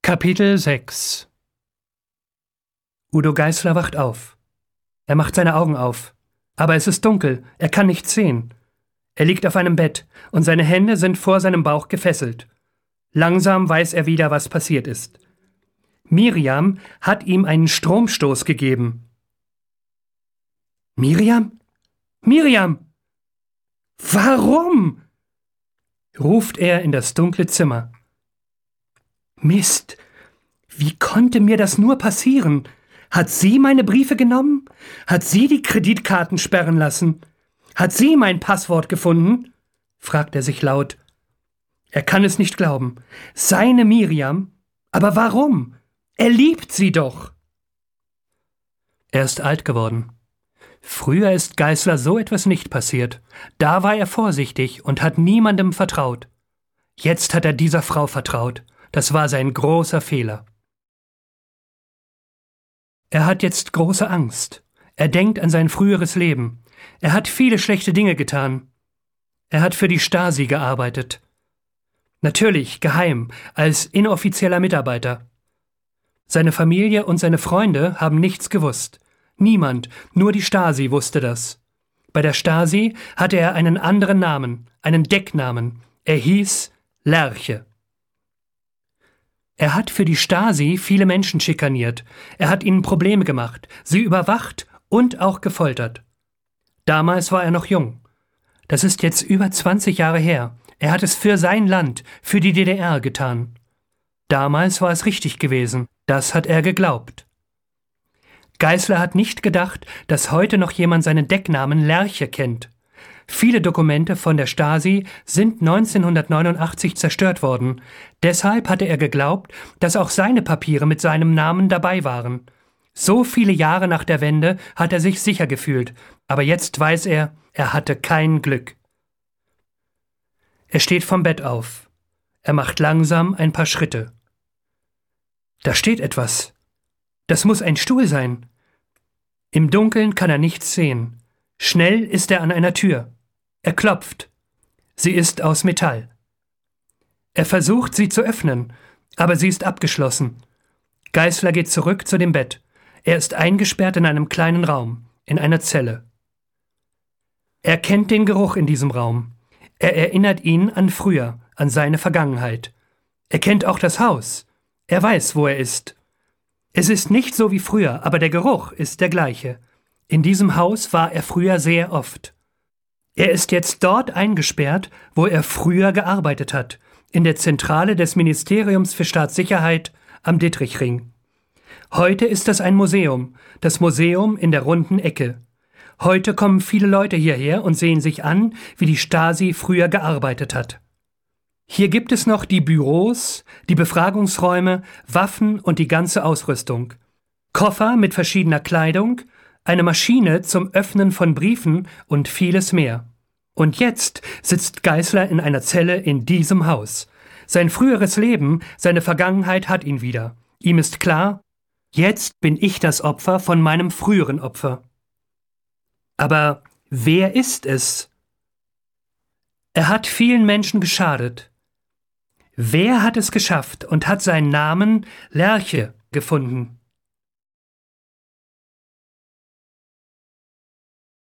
Kapitel 6. Udo Geißler wacht auf. Er macht seine Augen auf. Aber es ist dunkel, er kann nichts sehen. Er liegt auf einem Bett und seine Hände sind vor seinem Bauch gefesselt. Langsam weiß er wieder, was passiert ist. Miriam hat ihm einen Stromstoß gegeben. Miriam? Miriam! Warum? Ruft er in das dunkle Zimmer. Mist, wie konnte mir das nur passieren? Hat sie meine Briefe genommen? Hat sie die Kreditkarten sperren lassen? Hat sie mein Passwort gefunden? Fragt er sich laut. Er kann es nicht glauben. Seine Miriam? Aber warum? Er liebt sie doch. Er ist alt geworden. Früher ist Geißler so etwas nicht passiert. Da war er vorsichtig und hat niemandem vertraut. Jetzt hat er dieser Frau vertraut. Das war sein großer Fehler. Er hat jetzt große Angst. Er denkt an sein früheres Leben. Er hat viele schlechte Dinge getan. Er hat für die Stasi gearbeitet. Natürlich, geheim, als inoffizieller Mitarbeiter. Seine Familie und seine Freunde haben nichts gewusst. Niemand, nur die Stasi wusste das. Bei der Stasi hatte er einen anderen Namen, einen Decknamen. Er hieß Lerche. Er hat für die Stasi viele Menschen schikaniert. Er hat ihnen Probleme gemacht, sie überwacht und auch gefoltert. Damals war er noch jung. Das ist jetzt über 20 Jahre her. Er hat es für sein Land, für die DDR getan. Damals war es richtig gewesen. Das hat er geglaubt. Geißler hat nicht gedacht, dass heute noch jemand seinen Decknamen Lerche kennt. Viele Dokumente von der Stasi sind 1989 zerstört worden. Deshalb hatte er geglaubt, dass auch seine Papiere mit seinem Namen dabei waren. So viele Jahre nach der Wende hat er sich sicher gefühlt, aber jetzt weiß er, er hatte kein Glück. Er steht vom Bett auf. Er macht langsam ein paar Schritte. Da steht etwas. Das muss ein Stuhl sein. Im Dunkeln kann er nichts sehen. Schnell ist er an einer Tür. Er klopft. Sie ist aus Metall. Er versucht, sie zu öffnen, aber sie ist abgeschlossen. Geißler geht zurück zu dem Bett. Er ist eingesperrt in einem kleinen Raum, in einer Zelle. Er kennt den Geruch in diesem Raum. Er erinnert ihn an früher, an seine Vergangenheit. Er kennt auch das Haus. Er weiß, wo er ist. Es ist nicht so wie früher, aber der Geruch ist der gleiche. In diesem Haus war er früher sehr oft. Er ist jetzt dort eingesperrt, wo er früher gearbeitet hat, in der Zentrale des Ministeriums für Staatssicherheit am Dittrichring. Heute ist das ein Museum, das Museum in der runden Ecke. Heute kommen viele Leute hierher und sehen sich an, wie die Stasi früher gearbeitet hat. Hier gibt es noch die Büros, die Befragungsräume, Waffen und die ganze Ausrüstung. Koffer mit verschiedener Kleidung, eine Maschine zum Öffnen von Briefen und vieles mehr. Und jetzt sitzt Geißler in einer Zelle in diesem Haus. Sein früheres Leben, seine Vergangenheit hat ihn wieder. Ihm ist klar, jetzt bin ich das Opfer von meinem früheren Opfer. Aber wer ist es? Er hat vielen Menschen geschadet. Wer hat es geschafft und hat seinen Namen Lerche gefunden?